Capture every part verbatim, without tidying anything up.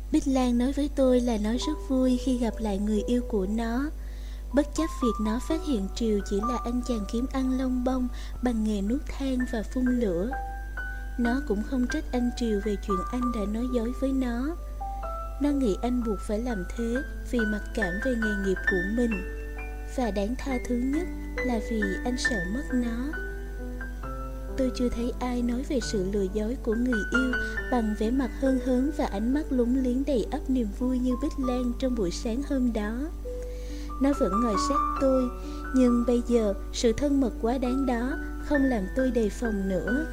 Bích Lan nói với tôi là nó rất vui khi gặp lại người yêu của nó. Bất chấp việc nó phát hiện Triều chỉ là anh chàng kiếm ăn lông bông bằng nghề nuốt than và phun lửa. Nó cũng không trách anh Triều về chuyện anh đã nói dối với nó. Nó nghĩ anh buộc phải làm thế vì mặc cảm về nghề nghiệp của mình. Và đáng tha thứ nhất là vì anh sợ mất nó. Tôi chưa thấy ai nói về sự lừa dối của người yêu bằng vẻ mặt hân hớn và ánh mắt lúng liếng đầy ắp niềm vui như Bích Lan trong buổi sáng hôm đó. Nó vẫn ngồi sát tôi, nhưng bây giờ sự thân mật quá đáng đó không làm tôi đề phòng nữa.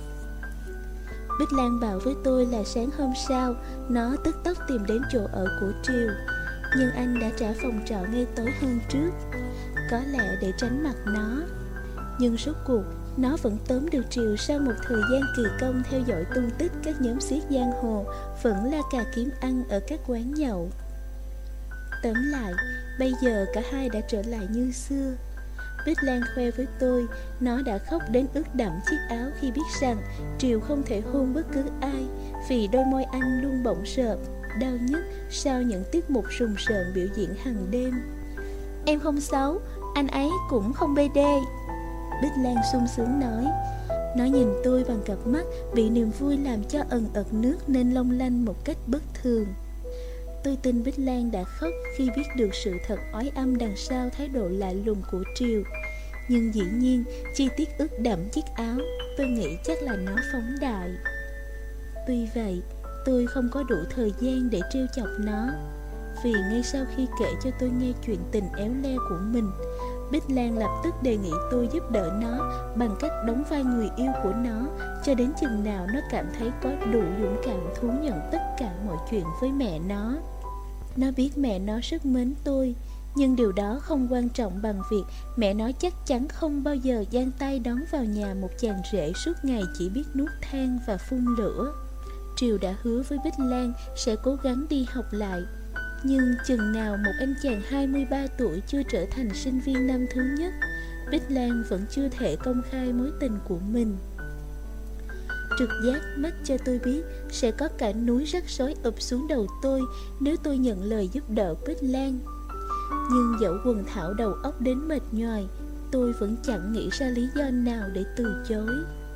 Bích Lan bảo với tôi là sáng hôm sau nó tức tốc tìm đến chỗ ở của Triều, nhưng anh đã trả phòng trọ ngay tối hôm trước, có lẽ để tránh mặt nó. Nhưng rốt cuộc nó vẫn tóm được Triều sau một thời gian kỳ công theo dõi tung tích các nhóm xiết giang hồ vẫn la cà kiếm ăn ở các quán nhậu. Tóm lại, bây giờ cả hai đã trở lại như xưa. Bích Lan khoe với tôi nó đã khóc đến ướt đẫm chiếc áo khi biết rằng Triều không thể hôn bất cứ ai vì đôi môi anh luôn bỗng rợp, đau nhức sau những tiết mục rùng rợn biểu diễn hàng đêm. Em không xấu, anh ấy cũng không bê đê, Bích Lan sung sướng nói. Nó nhìn tôi bằng cặp mắt bị niềm vui làm cho ẩn ật nước nên long lanh một cách bất thường. Tôi tin Bích Lan đã khóc khi biết được sự thật oái âm đằng sau thái độ lạ lùng của Triều. Nhưng dĩ nhiên, chi tiết ướt đẫm chiếc áo, tôi nghĩ chắc là nó phóng đại. Tuy vậy, tôi không có đủ thời gian để trêu chọc nó. Vì ngay sau khi kể cho tôi nghe chuyện tình éo le của mình, Bích Lan lập tức đề nghị tôi giúp đỡ nó bằng cách đóng vai người yêu của nó cho đến chừng nào nó cảm thấy có đủ dũng cảm thú nhận tất cả mọi chuyện với mẹ nó. Nó biết mẹ nó rất mến tôi, nhưng điều đó không quan trọng bằng việc mẹ nó chắc chắn không bao giờ giang tay đón vào nhà một chàng rể suốt ngày chỉ biết nuốt than và phun lửa. Triều đã hứa với Bích Lan sẽ cố gắng đi học lại. Nhưng chừng nào một anh chàng hai mươi ba tuổi chưa trở thành sinh viên năm thứ nhất, Bích Lan vẫn chưa thể công khai mối tình của mình. Trực giác mách cho tôi biết sẽ có cả núi rắc rối ụp xuống đầu tôi nếu tôi nhận lời giúp đỡ Bích Lan. Nhưng dẫu quần thảo đầu óc đến mệt nhoài, tôi vẫn chẳng nghĩ ra lý do nào để từ chối.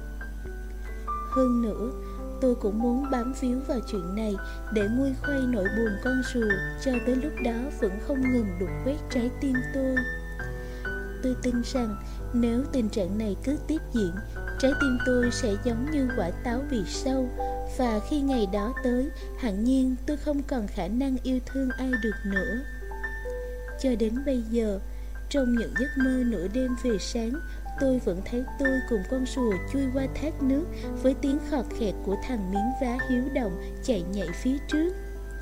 Hơn nữa, tôi cũng muốn bám víu vào chuyện này để nguôi khoay nỗi buồn con rùa cho tới lúc đó vẫn không ngừng đục khoét trái tim tôi. Tôi tin rằng nếu tình trạng này cứ tiếp diễn, trái tim tôi sẽ giống như quả táo bị sâu, và khi ngày đó tới, hẳn nhiên tôi không còn khả năng yêu thương ai được nữa. Cho đến bây giờ, trong những giấc mơ nửa đêm về sáng, tôi vẫn thấy tôi cùng con rùa chui qua thác nước với tiếng khọt khẹt của thằng miếng vá hiếu động chạy nhảy phía trước.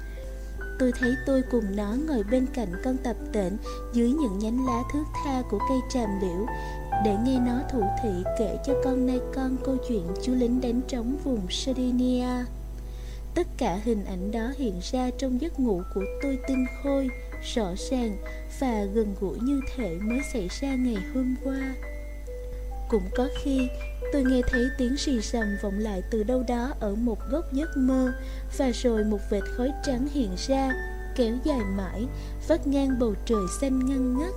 Tôi thấy tôi cùng nó ngồi bên cạnh con tập tễnh dưới những nhánh lá thướt tha của cây tràm liễu để nghe nó thủ thỉ kể cho con nai con câu chuyện chú lính đánh trống vùng Sardinia. Tất cả hình ảnh đó hiện ra trong giấc ngủ của tôi tinh khôi, rõ ràng và gần gũi như thể mới xảy ra ngày hôm qua. Cũng có khi tôi nghe thấy tiếng rì rầm vọng lại từ đâu đó ở một góc giấc mơ, và rồi một vệt khói trắng hiện ra, kéo dài mãi, vắt ngang bầu trời xanh ngăn ngắt.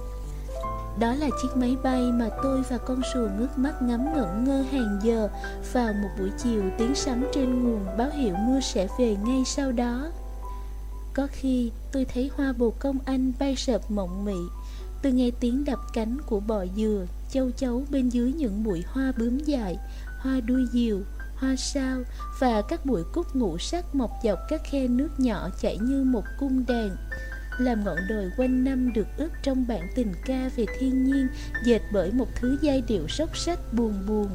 Đó là chiếc máy bay mà tôi và con rùa ngước mắt ngắm ngẩn ngơ hàng giờ vào một buổi chiều tiếng sấm trên nguồn báo hiệu mưa sẽ về ngay sau đó. Có khi tôi thấy hoa bồ công anh bay sợp mộng mị. Tôi nghe tiếng đập cánh của bọ dừa, châu chấu bên dưới những bụi hoa bướm dài, hoa đuôi diều, hoa sao và các bụi cúc ngũ sắc mọc dọc các khe nước nhỏ chảy như một cung đàn, làm ngọn đồi quanh năm được ướp trong bản tình ca về thiên nhiên dệt bởi một thứ giai điệu sốc sách buồn buồn.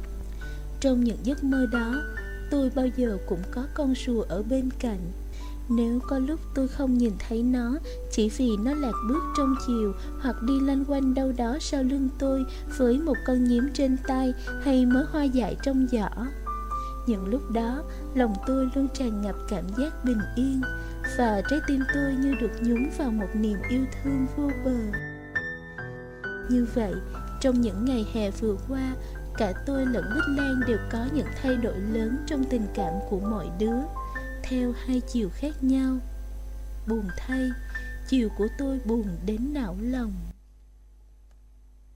Trong những giấc mơ đó, tôi bao giờ cũng có con rùa ở bên cạnh. Nếu có lúc tôi không nhìn thấy nó chỉ vì nó lạc bước trong chiều hoặc đi lanh quanh đâu đó sau lưng tôi với một con nhím trên tay hay mớ hoa dại trong giỏ, những lúc đó lòng tôi luôn tràn ngập cảm giác bình yên, và trái tim tôi như được nhúng vào một niềm yêu thương vô bờ. Như vậy, trong những ngày hè vừa qua, cả tôi lẫn Bích Lan đều có những thay đổi lớn trong tình cảm của mọi đứa. theo hai chiều khác nhau. Buồn thay, chiều của tôi buồn đến não lòng.